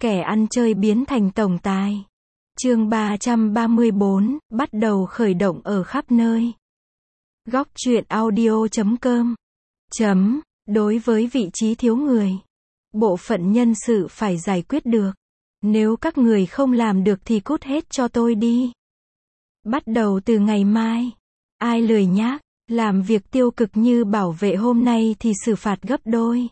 Kẻ ăn chơi biến thành tổng tài. Chương 334, bắt đầu khởi động ở khắp nơi. Góc truyện audio.com. Đối với vị trí thiếu người, bộ phận nhân sự phải giải quyết được. Nếu các người không làm được thì cút hết cho tôi đi. Bắt đầu từ ngày mai, ai lười nhác, làm việc tiêu cực như bảo vệ hôm nay thì xử phạt gấp đôi.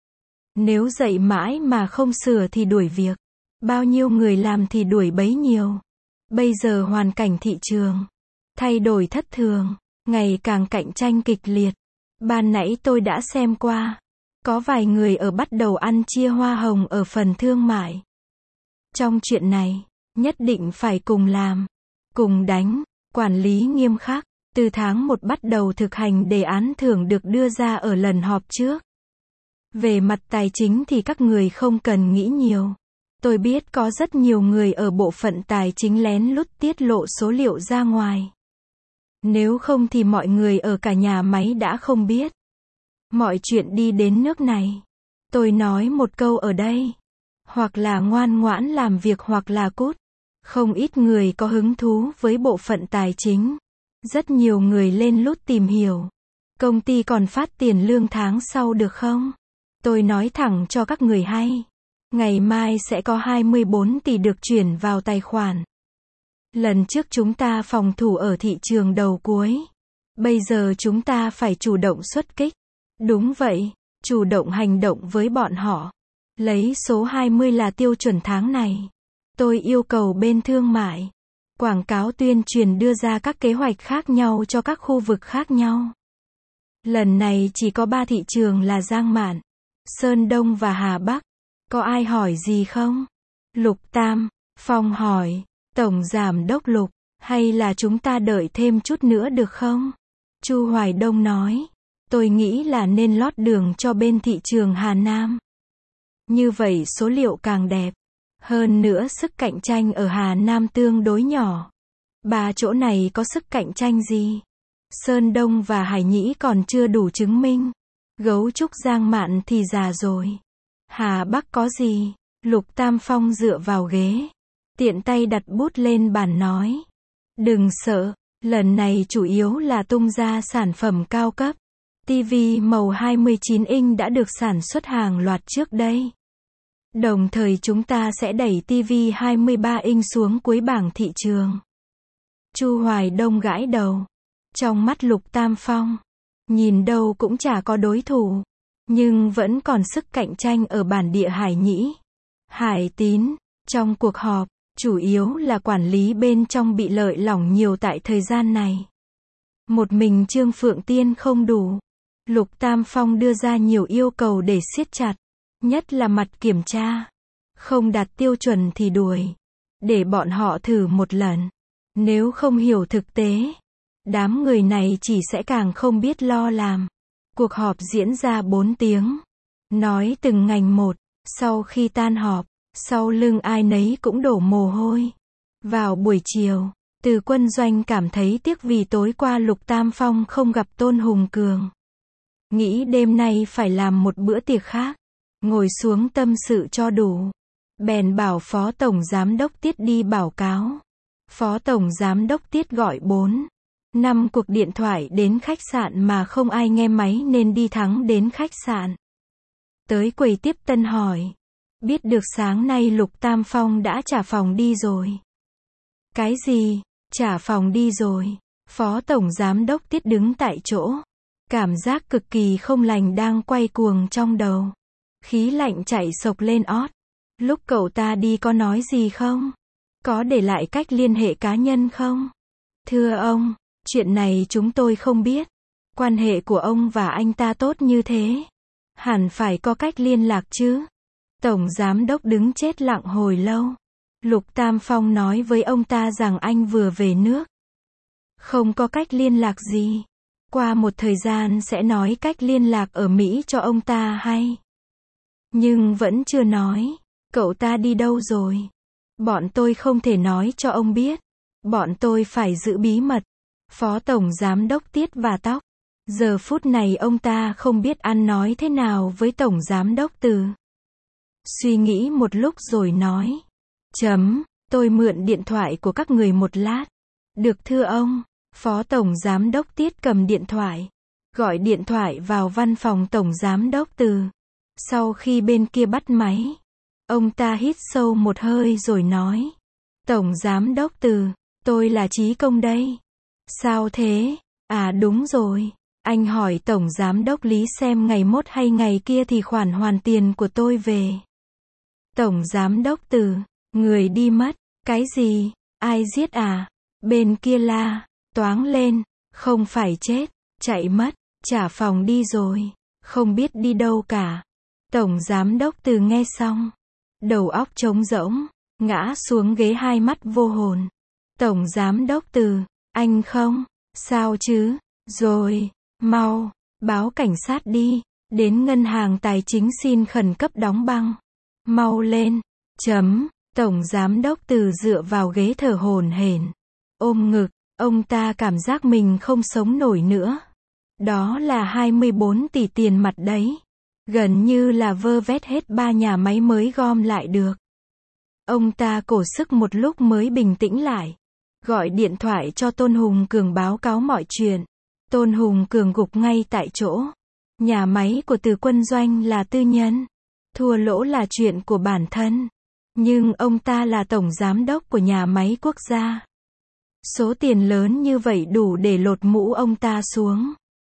Nếu dậy mãi mà không sửa thì đuổi việc. Bao nhiêu người làm thì đuổi bấy nhiêu. Bây giờ hoàn cảnh thị trường thay đổi thất thường, ngày càng cạnh tranh kịch liệt. Ban nãy tôi đã xem qua, có vài người ở bắt đầu ăn chia hoa hồng ở phần thương mại. Trong chuyện này, nhất định phải cùng làm, cùng đánh, quản lý nghiêm khắc. Từ tháng 1 bắt đầu thực hành đề án thưởng được đưa ra ở lần họp trước. Về mặt tài chính thì các người không cần nghĩ nhiều. Tôi biết có rất nhiều người ở bộ phận tài chính lén lút tiết lộ số liệu ra ngoài. Nếu không thì mọi người ở cả nhà máy đã không biết. Mọi chuyện đi đến nước này. Tôi nói một câu ở đây. Hoặc là ngoan ngoãn làm việc hoặc là cút. Không ít người có hứng thú với bộ phận tài chính. Rất nhiều người lên lút tìm hiểu. Công ty còn phát tiền lương tháng sau được không? Tôi nói thẳng cho các người hay. Ngày mai sẽ có 24 tỷ được chuyển vào tài khoản. Lần trước chúng ta phòng thủ ở thị trường đầu cuối. Bây giờ chúng ta phải chủ động xuất kích. Đúng vậy, chủ động hành động với bọn họ. Lấy số 20 là tiêu chuẩn tháng này. Tôi yêu cầu bên thương mại, quảng cáo tuyên truyền đưa ra các kế hoạch khác nhau cho các khu vực khác nhau. Lần này chỉ có 3 thị trường là Giang Mạn, Sơn Đông và Hà Bắc. Có ai hỏi gì không? Lục Tam Phong hỏi, Tổng Giám đốc Lục, hay là chúng ta đợi thêm chút nữa được không? Chu Hoài Đông nói, tôi nghĩ là nên lót đường cho bên thị trường Hà Nam. Như vậy số liệu càng đẹp. Hơn nữa sức cạnh tranh ở Hà Nam tương đối nhỏ. 3 chỗ này có sức cạnh tranh gì? Sơn Đông và Hải Nhĩ còn chưa đủ chứng minh. Gấu trúc Giang Mạn thì già rồi. Hà Bắc có gì? Lục Tam Phong dựa vào ghế, tiện tay đặt bút lên bàn nói. Đừng sợ, lần này chủ yếu là tung ra sản phẩm cao cấp. TV màu 29 inch đã được sản xuất hàng loạt trước đây. Đồng thời chúng ta sẽ đẩy TV 23 inch xuống cuối bảng thị trường. Chu Hoài Đông gãi đầu. Trong mắt Lục Tam Phong, nhìn đâu cũng chả có đối thủ. Nhưng vẫn còn sức cạnh tranh ở bản địa Hải Nhĩ, Hải Tín. Trong cuộc họp, chủ yếu là quản lý bên trong bị lợi lỏng nhiều tại thời gian này. Một mình Trương Phượng Tiên không đủ. Lục Tam Phong đưa ra nhiều yêu cầu để siết chặt. Nhất là mặt kiểm tra. Không đạt tiêu chuẩn thì đuổi. Để bọn họ thử một lần. Nếu không hiểu thực tế, đám người này chỉ sẽ càng không biết lo làm. Cuộc họp diễn ra 4 tiếng. Nói từng ngành một. Sau khi tan họp, sau lưng ai nấy cũng đổ mồ hôi. Vào buổi chiều, Từ Quân Doanh cảm thấy tiếc vì tối qua Lục Tam Phong không gặp Tôn Hùng Cường. Nghĩ đêm nay phải làm một bữa tiệc khác. Ngồi xuống tâm sự cho đủ. Bèn bảo Phó Tổng Giám đốc Tiết đi báo cáo. Phó Tổng Giám đốc Tiết gọi 4-5 cuộc điện thoại đến khách sạn mà không ai nghe máy nên đi thẳng đến khách sạn. Tới quầy tiếp tân hỏi. Biết được sáng nay Lục Tam Phong đã trả phòng đi rồi. Cái gì? Trả phòng đi rồi. Phó Tổng Giám đốc Tiết đứng tại chỗ. Cảm giác cực kỳ không lành đang quay cuồng trong đầu. Khí lạnh chạy sộc lên ót. Lúc cậu ta đi có nói gì không? Có để lại cách liên hệ cá nhân không? Thưa ông, chuyện này chúng tôi không biết. Quan hệ của ông và anh ta tốt như thế. Hẳn phải có cách liên lạc chứ. Tổng Giám đốc đứng chết lặng hồi lâu. Lục Tam Phong nói với ông ta rằng anh vừa về nước. Không có cách liên lạc gì. Qua một thời gian sẽ nói cách liên lạc ở Mỹ cho ông ta hay. Nhưng vẫn chưa nói. Cậu ta đi đâu rồi? Bọn tôi không thể nói cho ông biết. Bọn tôi phải giữ bí mật. Phó Tổng Giám đốc Tiết và tóc. Giờ phút này ông ta không biết ăn nói thế nào với Tổng Giám đốc Từ. Suy nghĩ một lúc rồi nói. Tôi mượn điện thoại của các người một lát. Được thưa ông. Phó Tổng Giám đốc Tiết cầm điện thoại. Gọi điện thoại vào văn phòng Tổng Giám đốc Từ. Sau khi bên kia bắt máy, ông ta hít sâu một hơi rồi nói. Tổng Giám đốc Từ, tôi là Chí Công đây. Sao thế? À đúng rồi. Anh hỏi Tổng Giám đốc Lý xem ngày mốt hay ngày kia thì khoản hoàn tiền của tôi về. Tổng Giám đốc Từ, người đi mất. Cái gì? Ai giết à? Bên kia la, toáng lên. Không phải chết, chạy mất, trả phòng đi rồi. Không biết đi đâu cả. Tổng Giám đốc Từ nghe xong, đầu óc trống rỗng, ngã xuống ghế hai mắt vô hồn. Tổng Giám đốc Từ, anh không? Sao chứ? Rồi, mau, báo cảnh sát đi, đến ngân hàng tài chính xin khẩn cấp đóng băng. Mau lên. Tổng Giám đốc Từ dựa vào ghế thở hổn hển, ôm ngực, ông ta cảm giác mình không sống nổi nữa. Đó là 24 tỷ tiền mặt đấy. Gần như là vơ vét hết 3 nhà máy mới gom lại được. Ông ta cổ sức một lúc mới bình tĩnh lại. Gọi điện thoại cho Tôn Hùng Cường báo cáo mọi chuyện. Tôn Hùng Cường gục ngay tại chỗ. Nhà máy của Từ Quân Doanh là tư nhân. Thua lỗ là chuyện của bản thân. Nhưng ông ta là tổng giám đốc của nhà máy quốc gia. Số tiền lớn như vậy đủ để lột mũ ông ta xuống.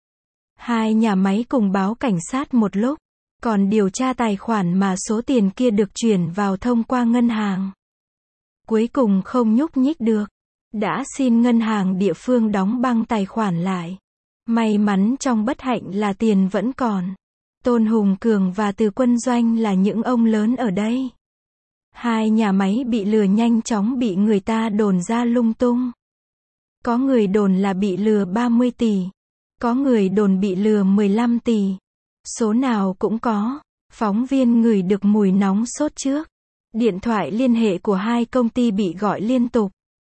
Hai nhà máy cùng báo cảnh sát một lúc. Còn điều tra tài khoản mà số tiền kia được chuyển vào thông qua ngân hàng. Cuối cùng không nhúc nhích được. Đã xin ngân hàng địa phương đóng băng tài khoản lại. May mắn trong bất hạnh là tiền vẫn còn. Tôn Hùng Cường và Từ Quân Doanh là những ông lớn ở đây. Hai nhà máy bị lừa nhanh chóng bị người ta đồn ra lung tung. Có người đồn là bị lừa 30 tỷ. Có người đồn bị lừa 15 tỷ. Số nào cũng có. Phóng viên ngửi được mùi nóng sốt trước. Điện thoại liên hệ của hai công ty bị gọi liên tục.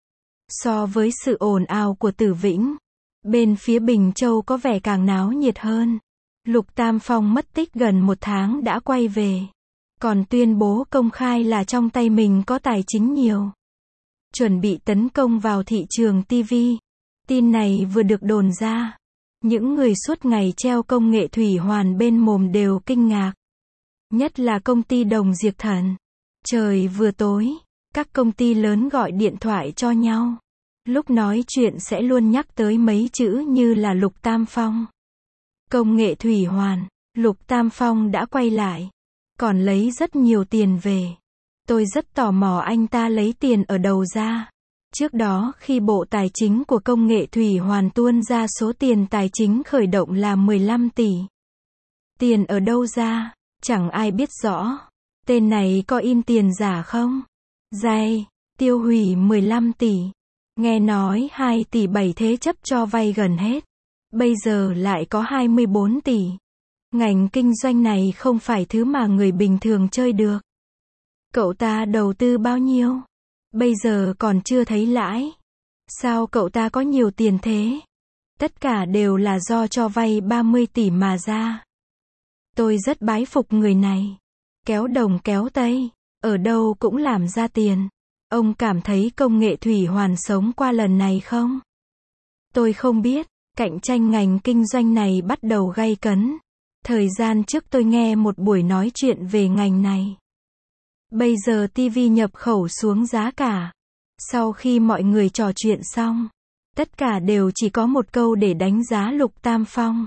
So với sự ồn ào của Tử Vĩnh, bên phía Bình Châu có vẻ càng náo nhiệt hơn. Lục Tam Phong mất tích gần 1 tháng đã quay về. Còn tuyên bố công khai là trong tay mình có tài chính nhiều. Chuẩn bị tấn công vào thị trường TV. Tin này vừa được đồn ra. Những người suốt ngày treo công nghệ thủy hoàn bên mồm đều kinh ngạc. Nhất là công ty Đồng Diệp Thần. Trời vừa tối, các công ty lớn gọi điện thoại cho nhau. Lúc nói chuyện sẽ luôn nhắc tới mấy chữ như là Lục Tam Phong. Công nghệ thủy hoàn, Lục Tam Phong đã quay lại. Còn lấy rất nhiều tiền về. Tôi rất tò mò anh ta lấy tiền ở đâu ra. Trước đó khi Bộ Tài chính của công nghệ thủy hoàn tuôn ra số tiền tài chính khởi động là 15 tỷ. Tiền ở đâu ra? Chẳng ai biết rõ. Tên này có in tiền giả không? Dày, tiêu hủy 15 tỷ. Nghe nói 2 tỷ 7 thế chấp cho vay gần hết. Bây giờ lại có 24 tỷ. Ngành kinh doanh này không phải thứ mà người bình thường chơi được. Cậu ta đầu tư bao nhiêu? Bây giờ còn chưa thấy lãi. Sao cậu ta có nhiều tiền thế? Tất cả đều là do cho vay 30 tỷ mà ra. Tôi rất bái phục người này. Kéo đồng kéo tây, ở đâu cũng làm ra tiền. Ông cảm thấy công nghệ thủy hoàn sống qua lần này không? Tôi không biết, cạnh tranh ngành kinh doanh này bắt đầu gay cấn. Thời gian trước tôi nghe một buổi nói chuyện về ngành này. Bây giờ TV nhập khẩu xuống giá cả. Sau khi mọi người trò chuyện xong, tất cả đều chỉ có một câu để đánh giá Lục Tam Phong.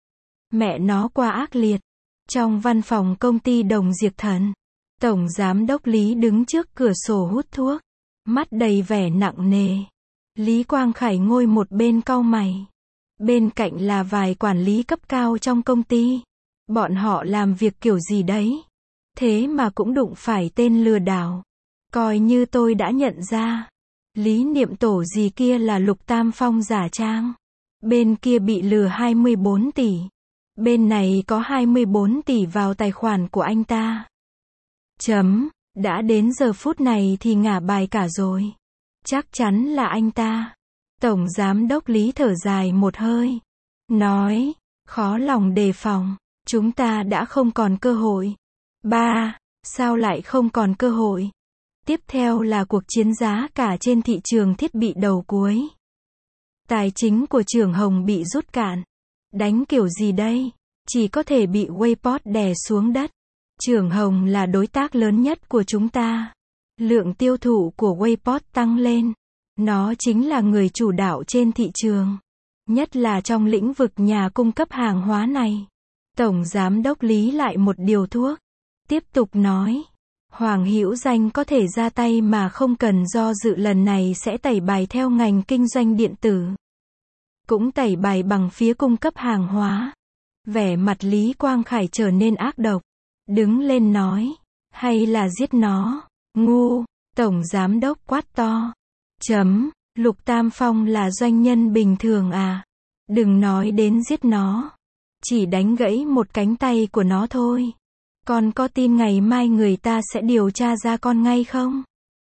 Mẹ nó quá ác liệt. Trong văn phòng công ty Đồng Diệp Thần, Tổng Giám đốc Lý đứng trước cửa sổ hút thuốc, mắt đầy vẻ nặng nề. Lý Quang Khải ngồi một bên cau mày. Bên cạnh là vài quản lý cấp cao trong công ty. Bọn họ làm việc kiểu gì đấy? Thế mà cũng đụng phải tên lừa đảo. Coi như tôi đã nhận ra. Lý Niệm Tổ gì kia là Lục Tam Phong giả trang. Bên kia bị lừa 24 tỷ. Bên này có 24 tỷ vào tài khoản của anh ta. Đã đến giờ phút này thì ngả bài cả rồi. Chắc chắn là anh ta. Tổng Giám đốc Lý thở dài một hơi. Nói, khó lòng đề phòng. Chúng ta đã không còn cơ hội. Sao lại không còn cơ hội? Tiếp theo là cuộc chiến giá cả trên thị trường thiết bị đầu cuối. Tài chính của Trưởng Hồng bị rút cạn. Đánh kiểu gì đây? Chỉ có thể bị Wayport đè xuống đất. Trưởng Hồng là đối tác lớn nhất của chúng ta. Lượng tiêu thụ của Wayport tăng lên. Nó chính là người chủ đạo trên thị trường. Nhất là trong lĩnh vực nhà cung cấp hàng hóa này. Tổng Giám đốc Lý lại một điều thuốc. Tiếp tục nói. Hoàng Hữu Danh có thể ra tay mà không cần do dự, lần này sẽ tẩy bài theo ngành kinh doanh điện tử. Cũng tẩy bài bằng phía cung cấp hàng hóa. Vẻ mặt Lý Quang Khải trở nên ác độc. Đứng lên nói. Hay là giết nó? Ngu. Tổng Giám đốc quát to. Lục Tam Phong là doanh nhân bình thường à? Đừng nói đến giết nó. Chỉ đánh gãy một cánh tay của nó thôi. Con có tin ngày mai người ta sẽ điều tra ra con ngay không?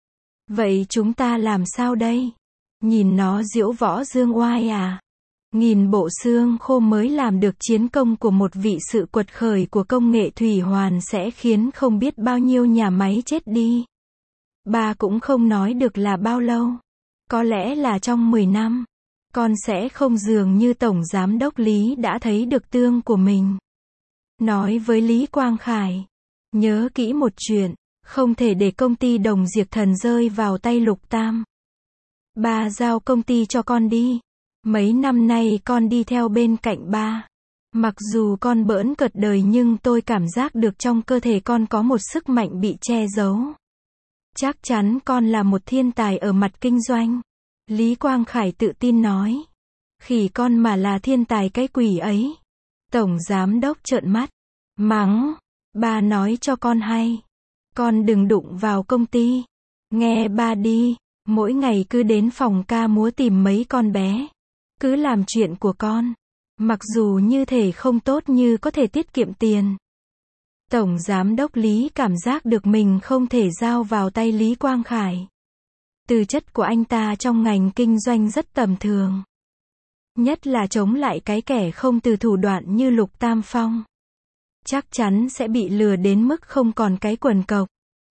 Vậy chúng ta làm sao đây? Nhìn nó diễu võ dương oai à? Nghìn bộ xương khô mới làm được chiến công của một vị, sự quật khởi của công nghệ thủy hoàn sẽ khiến không biết bao nhiêu nhà máy chết đi. Ba cũng không nói được là bao lâu. Có lẽ là trong 10 năm. Con sẽ không, dường như Tổng Giám đốc Lý đã thấy được tương của mình. Nói với Lý Quang Khải. Nhớ kỹ một chuyện. Không thể để công ty Đồng Diệp Thần rơi vào tay Lục Tam. Ba giao công ty cho con đi. Mấy năm nay con đi theo bên cạnh ba. Mặc dù con bỡn cợt đời nhưng tôi cảm giác được trong cơ thể con có một sức mạnh bị che giấu. Chắc chắn con là một thiên tài ở mặt kinh doanh. Lý Quang Khải tự tin nói. Khỉ con mà là thiên tài cái quỷ ấy. Tổng Giám đốc trợn mắt. Mắng. Ba nói cho con hay. Con đừng đụng vào công ty. Nghe ba đi. Mỗi ngày cứ đến phòng ca múa tìm mấy con bé. Cứ làm chuyện của con. Mặc dù như thể không tốt như có thể tiết kiệm tiền. Tổng Giám đốc Lý cảm giác được mình không thể giao vào tay Lý Quang Khải. Tư chất của anh ta trong ngành kinh doanh rất tầm thường. Nhất là chống lại cái kẻ không từ thủ đoạn như Lục Tam Phong. Chắc chắn sẽ bị lừa đến mức không còn cái quần cộc.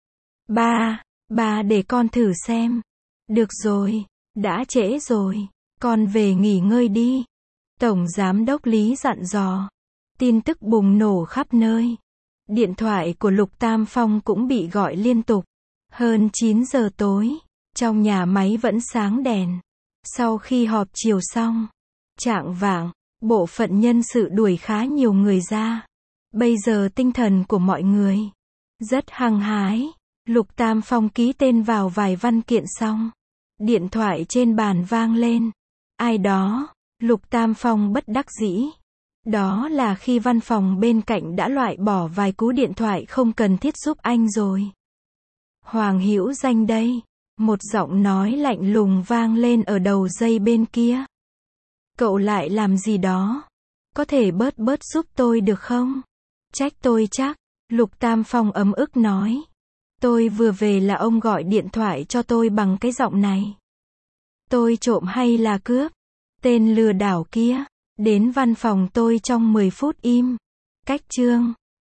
Ba để con thử xem. Được rồi, đã trễ rồi. Con về nghỉ ngơi đi. Tổng Giám đốc Lý dặn dò. Tin tức bùng nổ khắp nơi. Điện thoại của Lục Tam Phong cũng bị gọi liên tục. Hơn 9 giờ tối. Trong nhà máy vẫn sáng đèn. Sau khi họp chiều xong. Chạng vạng, bộ phận nhân sự đuổi khá nhiều người ra. Bây giờ tinh thần của mọi người rất hăng hái. Lục Tam Phong ký tên vào vài văn kiện xong. Điện thoại trên bàn vang lên. Ai đó? Lục Tam Phong bất đắc dĩ. Đó là khi văn phòng bên cạnh đã loại bỏ vài cú điện thoại không cần thiết giúp anh rồi. Hoàng Hữu Danh đây. Một giọng nói lạnh lùng vang lên ở đầu dây bên kia. Cậu lại làm gì đó? Có thể bớt giúp tôi được không? Trách tôi chắc. Lục Tam Phong ấm ức nói. Tôi vừa về là ông gọi điện thoại cho tôi bằng cái giọng này. Tôi trộm hay là cướp? Tên lừa đảo kia. Đến văn phòng tôi trong 10 phút im. Cách chương.